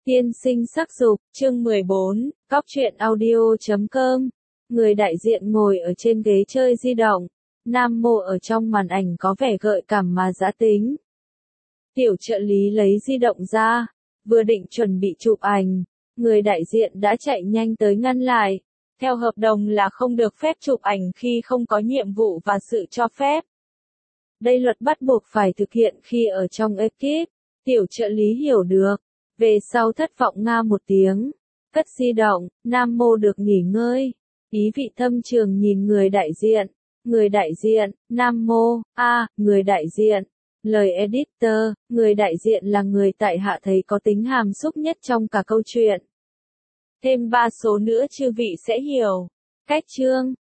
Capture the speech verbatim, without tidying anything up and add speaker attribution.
Speaker 1: Tiên sinh sắc dục, chương mười bốn, cóc truyện audio chấm com. Người đại diện ngồi ở trên ghế chơi di động. Nam Mô ở trong màn ảnh có vẻ gợi cảm mà dã tính. Tiểu trợ lý lấy di động ra, vừa định chuẩn bị chụp ảnh. Người đại diện đã chạy nhanh tới ngăn lại. Theo hợp đồng là không được phép chụp ảnh khi không có nhiệm vụ và sự cho phép. Đây luật bắt buộc phải thực hiện khi ở trong ekip. Tiểu trợ lý hiểu được. Về sau thất vọng nga một tiếng, cất di động, Nam Mô được nghỉ ngơi. Ý vị thâm trường nhìn người đại diện. Người đại diện, Nam Mô, a, à, người đại diện. Lời editor, người đại diện là người tại hạ thấy có tính hàm xúc nhất trong cả câu chuyện. Thêm ba số nữa chư vị sẽ hiểu. Cách chương,